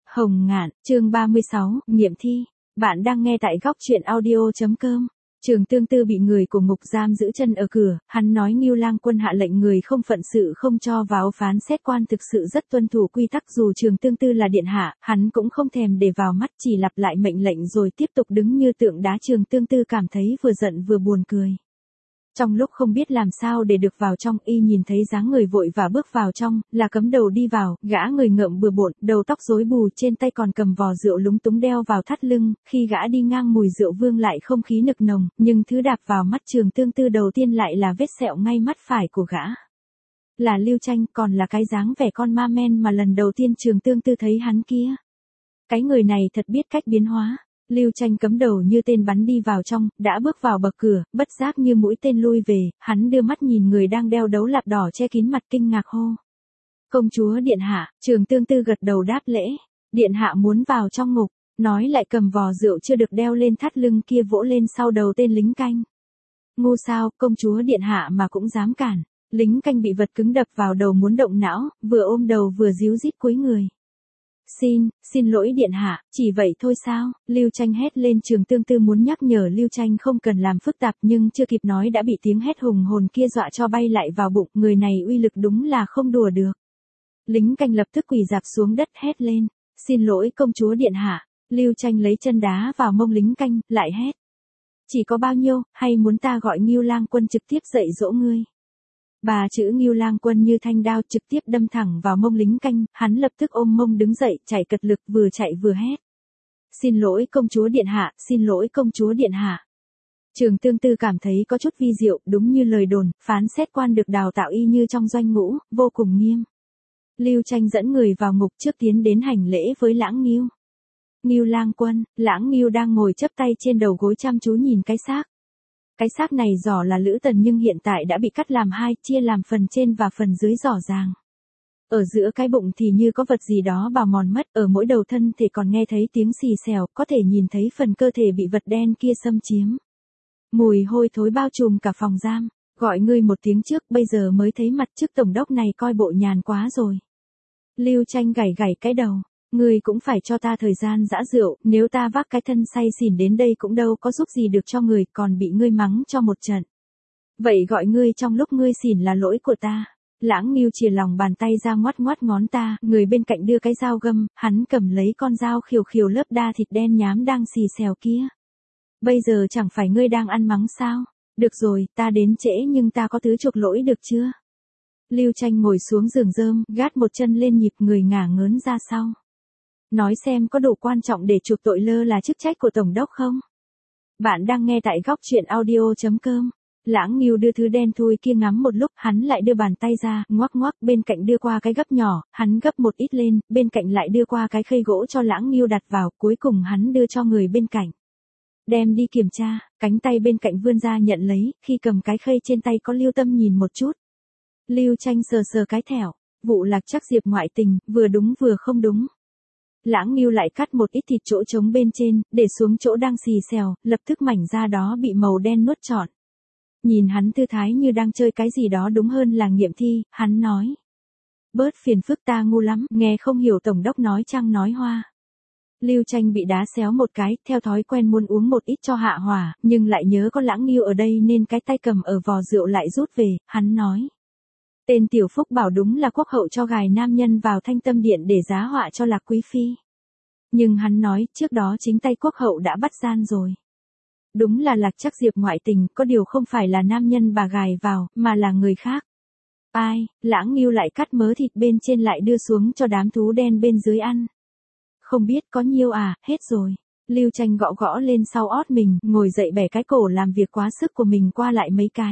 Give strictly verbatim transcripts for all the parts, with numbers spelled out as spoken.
Hồng Ngạn, chương ba mươi sáu, nghiệm thi. Bạn đang nghe tại góc truyện audio.com. Trường Tương Tư bị người của ngục giam giữ chân ở cửa, hắn nói Ngưu Lang Quân hạ lệnh người không phận sự không cho vào, phán xét quan thực sự rất tuân thủ quy tắc, dù Trường Tương Tư là điện hạ, hắn cũng không thèm để vào mắt, chỉ lặp lại mệnh lệnh rồi tiếp tục đứng như tượng đá. Trường Tương Tư cảm thấy vừa giận vừa buồn cười. Trong lúc không biết làm sao để được vào trong, y nhìn thấy dáng người vội và bước vào trong, là Cấm Đầu đi vào, gã người ngợm bừa bộn, đầu tóc rối bù, trên tay còn cầm vò rượu lúng túng đeo vào thắt lưng, khi gã đi ngang mùi rượu vương lại không khí nực nồng, nhưng thứ đạp vào mắt Trường Tương Tư đầu tiên lại là vết sẹo ngay mắt phải của gã. Là Lưu Tranh, còn là cái dáng vẻ con ma men mà lần đầu tiên Trường Tương Tư thấy hắn kia. Cái người này thật biết cách biến hóa. Lưu Tranh Cấm Đầu như tên bắn đi vào trong, đã bước vào bậc cửa, bất giác như mũi tên lui về, hắn đưa mắt nhìn người đang đeo đấu lạp đỏ che kín mặt, kinh ngạc hô. Công chúa điện hạ. Trường Tương Tư gật đầu đáp lễ. Điện hạ muốn vào trong ngục, nói lại cầm vò rượu chưa được đeo lên thắt lưng kia vỗ lên sau đầu tên lính canh. Ngu sao, công chúa điện hạ mà cũng dám cản. Lính canh bị vật cứng đập vào đầu muốn động não, vừa ôm đầu vừa díu dít cúi người. Xin, xin lỗi điện hạ, chỉ vậy thôi sao? Lưu Tranh hét lên. Trường Tương Tư muốn nhắc nhở Lưu Tranh không cần làm phức tạp, nhưng chưa kịp nói đã bị tiếng hét hùng hồn kia dọa cho bay lại vào bụng, người này uy lực đúng là không đùa được. Lính canh lập tức quỳ rạp xuống đất hét lên, xin lỗi công chúa điện hạ. Lưu Tranh lấy chân đá vào mông lính canh, lại hét. Chỉ có bao nhiêu, hay muốn ta gọi Ngưu Lang Quân trực tiếp dạy dỗ ngươi? Bà chữ Ngưu Lang Quân như thanh đao trực tiếp đâm thẳng vào mông lính canh, hắn lập tức ôm mông đứng dậy, chạy cật lực, vừa chạy vừa hét. Xin lỗi công chúa điện hạ, xin lỗi công chúa điện hạ. Trường Tương Tư cảm thấy có chút vi diệu, đúng như lời đồn, phán xét quan được đào tạo y như trong doanh ngũ, vô cùng nghiêm. Lưu Tranh dẫn người vào ngục trước tiến đến hành lễ với Lãng Ngưu. Ngưu Lang Quân. Lãng Ngưu đang ngồi chắp tay trên đầu gối chăm chú nhìn cái xác. Cái xác này giỏ là Lữ Tần nhưng hiện tại đã bị cắt làm hai, chia làm phần trên và phần dưới giỏ ràng. Ở giữa cái bụng thì như có vật gì đó bào mòn mất, ở mỗi đầu thân thì còn nghe thấy tiếng xì xèo, có thể nhìn thấy phần cơ thể bị vật đen kia xâm chiếm. Mùi hôi thối bao trùm cả phòng giam, gọi ngươi một tiếng trước, bây giờ mới thấy mặt trước tổng đốc này coi bộ nhàn quá rồi. Lưu Tranh gảy gảy cái đầu. Ngươi cũng phải cho ta thời gian giã rượu, nếu ta vác cái thân say xỉn đến đây cũng đâu có giúp gì được cho người, còn bị ngươi mắng cho một trận. Vậy gọi ngươi trong lúc ngươi xỉn là lỗi của ta. Lãng Ngưu chìa lòng bàn tay ra ngoắt ngoắt ngón ta, người bên cạnh đưa cái dao găm, hắn cầm lấy con dao khều khều lớp đa thịt đen nhám đang xì xèo kia. Bây giờ chẳng phải ngươi đang ăn mắng sao? Được rồi, ta đến trễ nhưng ta có thứ chuộc lỗi được chưa? Lưu Tranh ngồi xuống giường rơm, gác một chân lên nhịp, người ngả ngớn ra sau. Nói xem có đủ quan trọng để chuộc tội lơ là chức trách của tổng đốc không? Bạn đang nghe tại góc truyện audio.com. Lãng Ngưu đưa thứ đen thui kia ngắm một lúc, hắn lại đưa bàn tay ra, ngoắc ngoắc, bên cạnh đưa qua cái gấp nhỏ, hắn gấp một ít lên, bên cạnh lại đưa qua cái khay gỗ cho Lãng Ngưu đặt vào, cuối cùng hắn đưa cho người bên cạnh. Đem đi kiểm tra. Cánh tay bên cạnh vươn ra nhận lấy, khi cầm cái khay trên tay có Lưu Tâm nhìn một chút. Lưu Tranh sờ sờ cái thẻo, vụ Lạc Trắc Diệp ngoại tình, vừa đúng vừa không đúng. Lãng Ngưu lại cắt một ít thịt chỗ trống bên trên, để xuống chỗ đang xì xèo, lập tức mảnh da đó bị màu đen nuốt trọn. Nhìn hắn thư thái như đang chơi cái gì đó đúng hơn là nghiệm thi, hắn nói. Bớt phiền phức, ta ngu lắm, nghe không hiểu tổng đốc nói trăng nói hoa. Lưu Tranh bị đá xéo một cái, theo thói quen muốn uống một ít cho hạ hỏa, nhưng lại nhớ có Lãng Ngưu ở đây nên cái tay cầm ở vò rượu lại rút về, hắn nói. Tên Tiểu Phúc bảo đúng là quốc hậu cho gài nam nhân vào Thanh Tâm Điện để giá họa cho Lạc Quý Phi. Nhưng hắn nói trước đó chính tay quốc hậu đã bắt gian rồi. Đúng là Lạc Trắc Diệp ngoại tình, có điều không phải là nam nhân bà gài vào, mà là người khác. Ai? Lãng Ngưu lại cắt mớ thịt bên trên lại đưa xuống cho đám thú đen bên dưới ăn. Không biết có nhiêu à, hết rồi. Lưu Tranh gõ gõ lên sau ót mình, ngồi dậy bẻ cái cổ làm việc quá sức của mình qua lại mấy cái.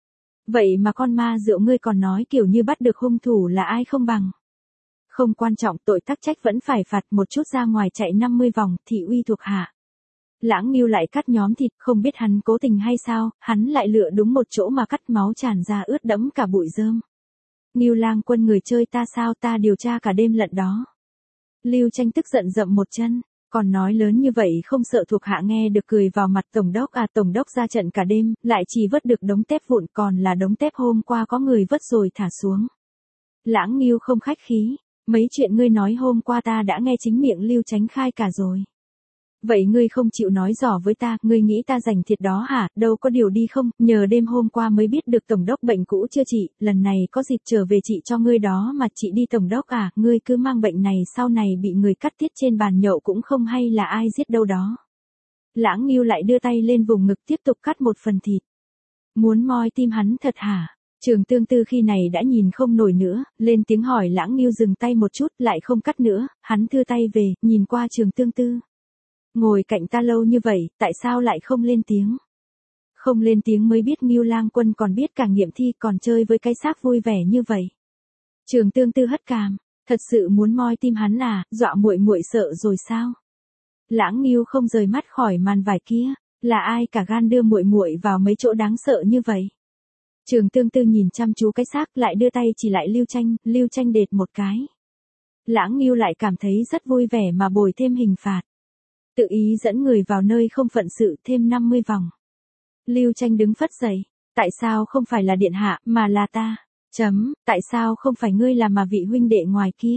Vậy mà con ma rượu ngươi còn nói kiểu như bắt được hung thủ là ai không bằng. Không quan trọng, tội tắc trách vẫn phải phạt, một chút ra ngoài chạy năm mươi vòng, thị uy thuộc hạ. Lãng Ngưu lại cắt nhóm thịt, không biết hắn cố tình hay sao, hắn lại lựa đúng một chỗ mà cắt máu tràn ra ướt đẫm cả bụi rơm. Ngưu Lang Quân người chơi ta sao, ta điều tra cả đêm lận đó. Lưu Tranh tức giận dậm một chân. Còn nói lớn như vậy không sợ thuộc hạ nghe được, cười vào mặt tổng đốc à. Tổng đốc ra trận cả đêm, lại chỉ vớt được đống tép vụn, còn là đống tép hôm qua có người vớt rồi thả xuống. Lãng Ngưu không khách khí, Mấy chuyện ngươi nói hôm qua ta đã nghe chính miệng Lưu Chánh khai cả rồi. Vậy ngươi không chịu nói rõ với ta, ngươi nghĩ ta rảnh thiệt đó hả, đâu có điều đi không, nhờ đêm hôm qua mới biết được tổng đốc bệnh cũ chưa trị, lần này có dịp trở về trị cho ngươi đó mà chị đi tổng đốc à, ngươi cứ mang bệnh này sau này bị người cắt tiết trên bàn nhậu cũng không hay là ai giết đâu đó. Lãng Ngưu lại đưa tay lên vùng ngực tiếp tục cắt một phần thịt. Muốn moi tim hắn thật hả? Trường Tương Tư khi này đã nhìn không nổi nữa, lên tiếng hỏi Lãng Ngưu dừng tay một chút, lại không cắt nữa, hắn thưa tay về, nhìn qua Trường Tương Tư. Ngồi cạnh ta lâu như vậy, tại sao lại không lên tiếng? Không lên tiếng mới biết Ngưu Lang Quân còn biết cả nghiệm thi còn chơi với cái xác vui vẻ như vậy. Trường Tương Tư hất cằm, thật sự muốn moi tim hắn à, dọa muội muội sợ rồi sao? Lãng Ngưu không rời mắt khỏi màn vải kia, là ai cả gan đưa muội muội vào mấy chỗ đáng sợ như vậy? Trường Tương Tư nhìn chăm chú cái xác lại đưa tay chỉ lại Lưu Tranh, Lưu Tranh đệt một cái. Lãng Ngưu lại cảm thấy rất vui vẻ mà bồi thêm hình phạt. Tự ý dẫn người vào nơi không phận sự thêm năm mươi vòng. Lưu Tranh đứng phất dậy, tại sao không phải là điện hạ mà là ta? Chấm, tại sao không phải ngươi là mà vị huynh đệ ngoài kia?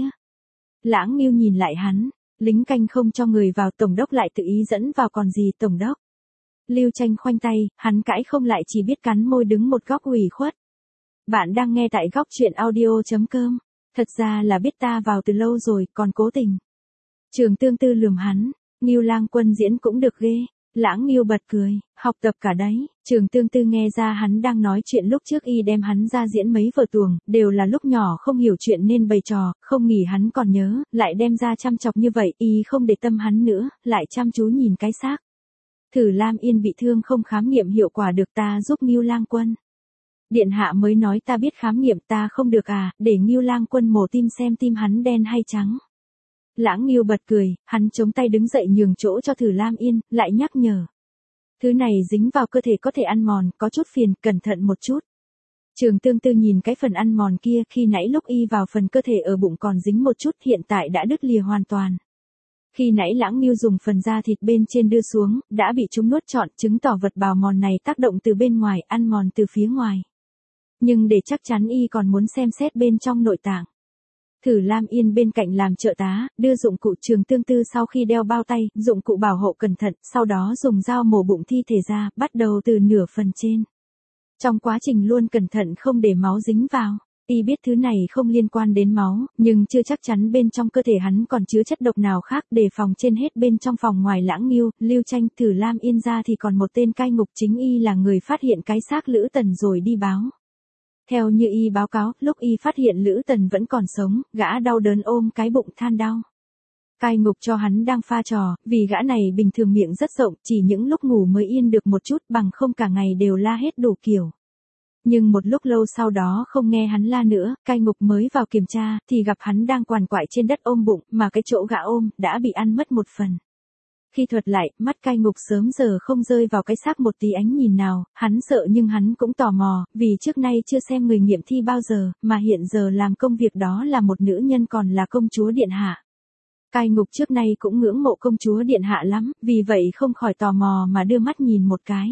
Lãng Ngưu nhìn lại hắn, lính canh không cho người vào, tổng đốc lại tự ý dẫn vào còn gì tổng đốc? Lưu Tranh khoanh tay, hắn cãi không lại chỉ biết cắn môi đứng một góc ủy khuất. Bạn đang nghe tại góc truyện audio chấm com. Thật ra là biết ta vào từ lâu rồi, còn cố tình. Trường Tương Tư lườm hắn, Ngưu Lang Quân diễn cũng được ghê. Lãng Ngưu bật cười, học tập cả đấy. Trường Tương Tư nghe ra hắn đang nói chuyện lúc trước y đem hắn ra diễn mấy vở tuồng, đều là lúc nhỏ không hiểu chuyện nên bày trò, không nghĩ hắn còn nhớ, lại đem ra chăm chọc như vậy, y không để tâm hắn nữa, lại chăm chú nhìn cái xác. Thử Lam Yên bị thương không khám nghiệm hiệu quả được, ta giúp Ngưu Lang Quân. Điện hạ mới nói ta biết khám nghiệm, ta không được à, để Ngưu Lang Quân mổ tim xem tim hắn đen hay trắng. Lãng Ngưu bật cười, hắn chống tay đứng dậy nhường chỗ cho Thử Lam Yên, lại nhắc nhở. Thứ này dính vào cơ thể có thể ăn mòn, có chút phiền, cẩn thận một chút. Trường Tương Tư nhìn cái phần ăn mòn kia, khi nãy lúc y vào phần cơ thể ở bụng còn dính một chút, hiện tại đã đứt lìa hoàn toàn. Khi nãy Lãng Ngưu dùng phần da thịt bên trên đưa xuống, đã bị chúng nuốt trọn, chứng tỏ vật bào mòn này tác động từ bên ngoài, ăn mòn từ phía ngoài. Nhưng để chắc chắn y còn muốn xem xét bên trong nội tạng. Thử Lam Yên bên cạnh làm trợ tá, đưa dụng cụ. Trường Tương Tư sau khi đeo bao tay, dụng cụ bảo hộ cẩn thận, sau đó dùng dao mổ bụng thi thể ra, bắt đầu từ nửa phần trên. Trong quá trình luôn cẩn thận không để máu dính vào. Y biết thứ này không liên quan đến máu, nhưng chưa chắc chắn bên trong cơ thể hắn còn chứa chất độc nào khác, đề phòng trên hết. Bên trong phòng ngoài Lãng Ngưu, Lưu Tranh, Thử Lam Yên ra thì còn một tên cai ngục, chính y là người phát hiện cái xác Lữ Tần rồi đi báo. Theo như y báo cáo, lúc y phát hiện Lữ Tần vẫn còn sống, gã đau đớn ôm cái bụng than đau. Cai ngục cho hắn đang pha trò, vì gã này bình thường miệng rất rộng, chỉ những lúc ngủ mới yên được một chút, bằng không cả ngày đều la hết đủ kiểu. Nhưng một lúc lâu sau đó không nghe hắn la nữa, cai ngục mới vào kiểm tra, thì gặp hắn đang quằn quại trên đất ôm bụng, mà cái chỗ gã ôm, đã bị ăn mất một phần. Khi thuật lại, mắt cai ngục sớm giờ không rơi vào cái xác một tí ánh nhìn nào, hắn sợ nhưng hắn cũng tò mò, vì trước nay chưa xem người nghiệm thi bao giờ, mà hiện giờ làm công việc đó là một nữ nhân còn là công chúa điện hạ. Cai ngục trước nay cũng ngưỡng mộ công chúa điện hạ lắm, vì vậy không khỏi tò mò mà đưa mắt nhìn một cái.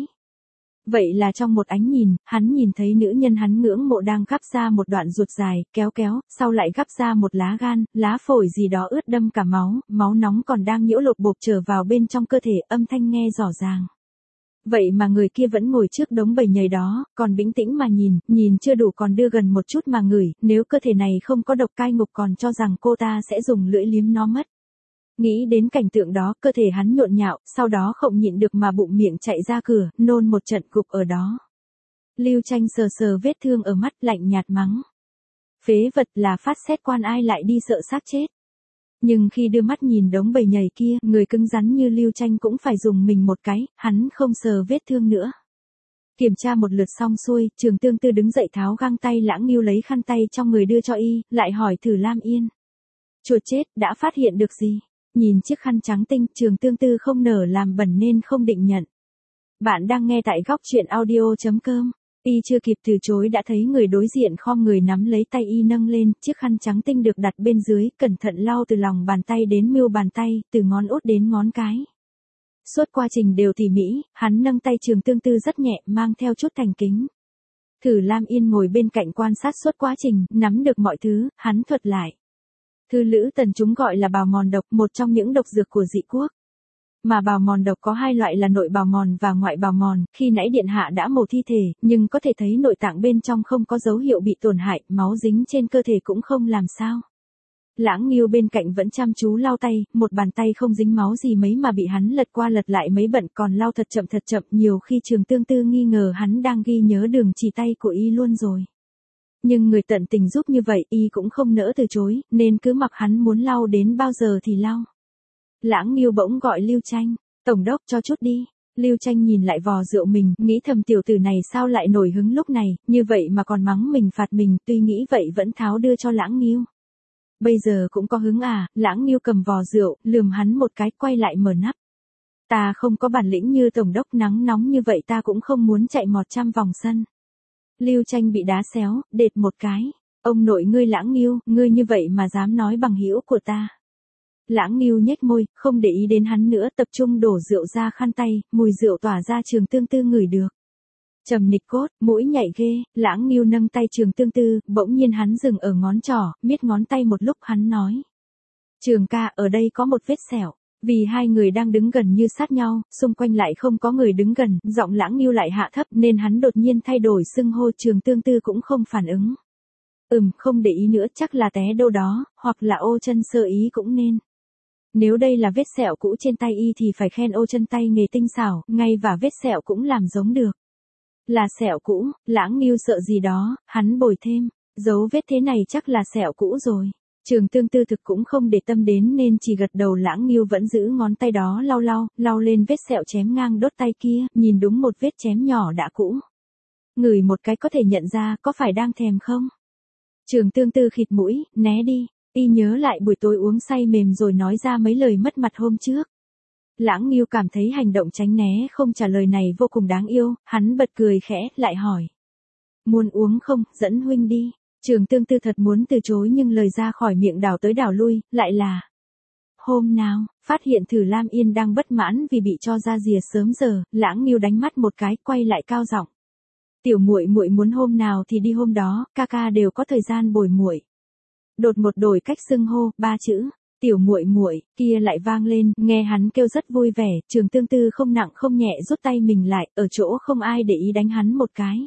Vậy là trong một ánh nhìn, hắn nhìn thấy nữ nhân hắn ngưỡng mộ đang gắp ra một đoạn ruột dài, kéo kéo, sau lại gắp ra một lá gan, lá phổi gì đó ướt đâm cả máu, máu nóng còn đang nhiễu lột bột trở vào bên trong cơ thể, âm thanh nghe rõ ràng. Vậy mà người kia vẫn ngồi trước đống bầy nhầy đó, còn bình tĩnh mà nhìn, nhìn chưa đủ còn đưa gần một chút mà ngửi, nếu cơ thể này không có độc, cai ngục còn cho rằng cô ta sẽ dùng lưỡi liếm nó mất. Nghĩ đến cảnh tượng đó, cơ thể hắn nhộn nhạo, sau đó không nhịn được mà bụng miệng chạy ra cửa, nôn một trận gục ở đó. Lưu Tranh sờ sờ vết thương ở mắt, lạnh nhạt mắng. Phế vật, là phát xét quan ai lại đi sợ xác chết. Nhưng khi đưa mắt nhìn đống bầy nhầy kia, người cứng rắn như Lưu Tranh cũng phải dùng mình một cái, hắn không sờ vết thương nữa. Kiểm tra một lượt xong xuôi, Trường Tương Tư đứng dậy tháo găng tay. Lãng Ngưu lấy khăn tay trong người đưa cho y, lại hỏi Thử Lam Yên. Chuột chết, đã phát hiện được gì? Nhìn chiếc khăn trắng tinh, Trường Tương Tư không nở làm bẩn nên không định nhận. Bạn đang nghe tại góc truyện audio chấm com. Y chưa kịp từ chối đã thấy người đối diện khom người nắm lấy tay y nâng lên, chiếc khăn trắng tinh được đặt bên dưới, cẩn thận lau từ lòng bàn tay đến mưu bàn tay, từ ngón út đến ngón cái. Suốt quá trình đều tỉ mỉ, hắn nâng tay Trường Tương Tư rất nhẹ, mang theo chút thành kính. Thử Lam Yên ngồi bên cạnh quan sát suốt quá trình, nắm được mọi thứ, hắn thuật lại. Thư Lữ Tần chúng gọi là bào mòn độc, một trong những độc dược của dị quốc. Mà bào mòn độc có hai loại là nội bào mòn và ngoại bào mòn, khi nãy điện hạ đã mổ thi thể, nhưng có thể thấy nội tạng bên trong không có dấu hiệu bị tổn hại, máu dính trên cơ thể cũng không làm sao. Lãng Nghiêu bên cạnh vẫn chăm chú lau tay, một bàn tay không dính máu gì mấy mà bị hắn lật qua lật lại mấy bận, còn lau thật chậm thật chậm, nhiều khi Trường Tương Tư nghi ngờ hắn đang ghi nhớ đường chỉ tay của y luôn rồi. Nhưng người tận tình giúp như vậy, y cũng không nỡ từ chối, nên cứ mặc hắn muốn lau đến bao giờ thì lau. Lãng Nghiêu bỗng gọi Lưu Tranh, tổng đốc cho chút đi. Lưu Tranh nhìn lại vò rượu mình, nghĩ thầm tiểu tử này sao lại nổi hứng lúc này, như vậy mà còn mắng mình phạt mình, tuy nghĩ vậy vẫn tháo đưa cho Lãng Nghiêu. Bây giờ cũng có hứng à, Lãng Nghiêu cầm vò rượu, lườm hắn một cái, quay lại mở nắp. Ta không có bản lĩnh như tổng đốc, nắng nóng như vậy ta cũng không muốn chạy mọt trăm vòng sân. Lưu Tranh bị đá xéo, đệt một cái. Ông nội ngươi Lãng Nghiêu, ngươi như vậy mà dám nói bằng hữu của ta. Lãng Nghiêu nhếch môi, không để ý đến hắn nữa, tập trung đổ rượu ra khăn tay, mùi rượu tỏa ra Trường Tương Tư ngửi được. Trầm nịch cốt, mũi nhạy ghê, Lãng Nghiêu nâng tay Trường Tương Tư, bỗng nhiên hắn dừng ở ngón trỏ, miết ngón tay một lúc hắn nói. Trường ca, ở đây có một vết sẹo. Vì hai người đang đứng gần như sát nhau, xung quanh lại không có người đứng gần, giọng Lãng Nghiêu lại hạ thấp nên hắn đột nhiên thay đổi xưng hô, Trường Tương Tư cũng không phản ứng. Ừm, không để ý nữa, chắc là té đâu đó, hoặc là ô chân sơ ý cũng nên. Nếu đây là vết sẹo cũ trên tay y thì phải khen ô chân tay nghề tinh xảo, ngay và vết sẹo cũng làm giống được. Là sẹo cũ, Lãng Nghiêu sợ gì đó, hắn bồi thêm, dấu vết thế này chắc là sẹo cũ rồi. Trường Tương Tư thực cũng không để tâm đến nên chỉ gật đầu. Lãng Nghiêu vẫn giữ ngón tay đó lau lau, lau lên vết sẹo chém ngang đốt tay kia, nhìn đúng một vết chém nhỏ đã cũ. Ngửi một cái có thể nhận ra, có phải đang thèm không? Trường Tương Tư khịt mũi, né đi. Y nhớ lại buổi tối uống say mềm rồi nói ra mấy lời mất mặt hôm trước. Lãng Nghiêu cảm thấy hành động tránh né không trả lời này vô cùng đáng yêu, hắn bật cười khẽ, lại hỏi. Muốn uống không, dẫn huynh đi. Trường Tương Tư thật muốn từ chối nhưng lời ra khỏi miệng đảo tới đảo lui, lại là. Hôm nào, phát hiện Thử Lam Yên đang bất mãn vì bị cho ra rìa sớm giờ, Lãng Nghiêu đánh mắt một cái, quay lại cao giọng. Tiểu muội muội muốn hôm nào thì đi hôm đó, ca ca đều có thời gian bồi muội. Đột một đổi cách xưng hô, ba chữ, tiểu muội muội, kia lại vang lên, nghe hắn kêu rất vui vẻ, Trường Tương Tư không nặng không nhẹ rút tay mình lại, ở chỗ không ai để ý đánh hắn một cái.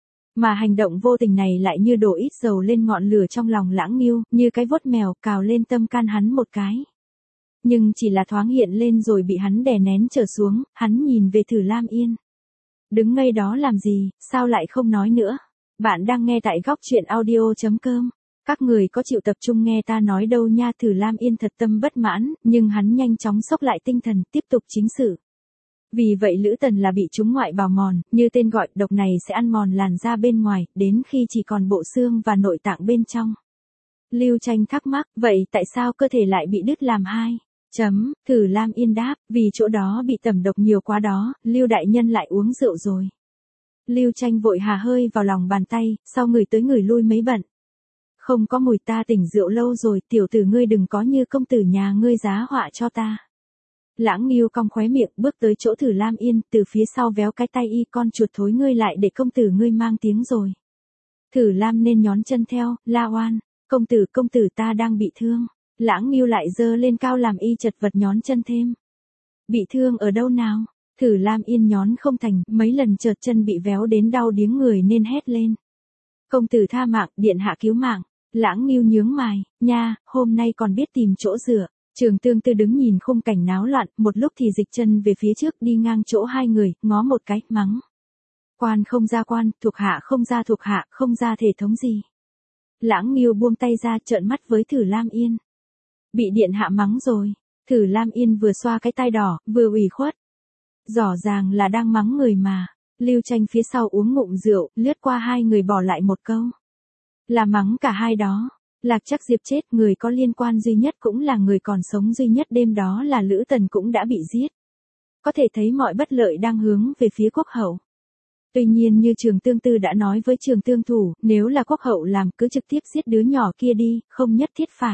Mà hành động vô tình này lại như đổ ít dầu lên ngọn lửa trong lòng Lãng Nghiêu, như cái vuốt mèo cào lên tâm can hắn một cái. Nhưng chỉ là thoáng hiện lên rồi bị hắn đè nén trở xuống, hắn nhìn về Thử Lam Yên. Đứng ngây đó làm gì, sao lại không nói nữa? Bạn đang nghe tại góc truyện audio chấm com. Các người có chịu tập trung nghe ta nói đâu nha. Thử Lam Yên thật tâm bất mãn, nhưng hắn nhanh chóng xốc lại tinh thần, tiếp tục chính sự. Vì vậy Lữ Tần là bị trúng ngoại bào mòn, như tên gọi, độc này sẽ ăn mòn làn da bên ngoài, đến khi chỉ còn bộ xương và nội tạng bên trong. Lưu Tranh thắc mắc, vậy tại sao cơ thể lại bị đứt làm hai? Chấm, Thử Lam Yên đáp, vì chỗ đó bị tẩm độc nhiều quá đó, Lưu đại nhân lại uống rượu rồi. Lưu Tranh vội hà hơi vào lòng bàn tay, sau người tới người lui mấy bận. Không có mùi, ta tỉnh rượu lâu rồi, tiểu tử ngươi đừng có như công tử nhà ngươi giá họa cho ta. Lãng Nghiêu cong khóe miệng, bước tới chỗ Thử Lam Yên, từ phía sau véo cái tay y, con chuột thối ngươi lại để công tử ngươi mang tiếng rồi. Thử Lam nên nhón chân theo, la oan, công tử công tử ta đang bị thương. Lãng Nghiêu lại giơ lên cao làm y chật vật nhón chân thêm. Bị thương ở đâu nào? Thử Lam Yên nhón không thành, mấy lần trượt chân bị véo đến đau điếng người nên hét lên. Công tử tha mạng, điện hạ cứu mạng. Lãng Nghiêu nhướng mày, nha, hôm nay còn biết tìm chỗ dựa. Trường Tương Tư đứng nhìn khung cảnh náo loạn, một lúc thì dịch chân về phía trước đi ngang chỗ hai người, ngó một cái, mắng. Quan không ra quan, thuộc hạ không ra thuộc hạ, không ra thể thống gì. Lãng Nghiêu buông tay ra, trợn mắt với Thử Lam Yên. Bị điện hạ mắng rồi. Thử Lam Yên vừa xoa cái tai đỏ, vừa ủy khuất. Rõ ràng là đang mắng người mà. Lưu Tranh phía sau uống ngụm rượu, lướt qua hai người bỏ lại một câu. Là mắng cả hai đó. Lạc Trắc Diệp chết, người có liên quan duy nhất cũng là người còn sống duy nhất đêm đó là Lữ Tần cũng đã bị giết. Có thể thấy mọi bất lợi đang hướng về phía quốc hậu. Tuy nhiên như Trường Tương Tư đã nói với Trường Tương Thủ, nếu là quốc hậu làm cứ trực tiếp giết đứa nhỏ kia đi, không nhất thiết phải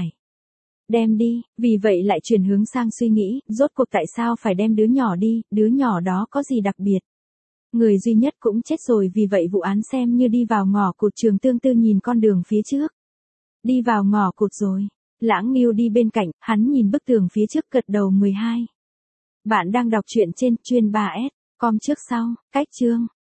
đem đi, vì vậy lại chuyển hướng sang suy nghĩ, rốt cuộc tại sao phải đem đứa nhỏ đi, đứa nhỏ đó có gì đặc biệt. Người duy nhất cũng chết rồi, vì vậy vụ án xem như đi vào ngõ cụt. Trường Tương Tư nhìn con đường phía trước. Đi vào ngõ cụt rồi. Lãng Ngưu đi bên cạnh, hắn nhìn bức tường phía trước gật đầu mười hai. Bạn đang đọc truyện trên chuyên ba S com trước sau, cách chương.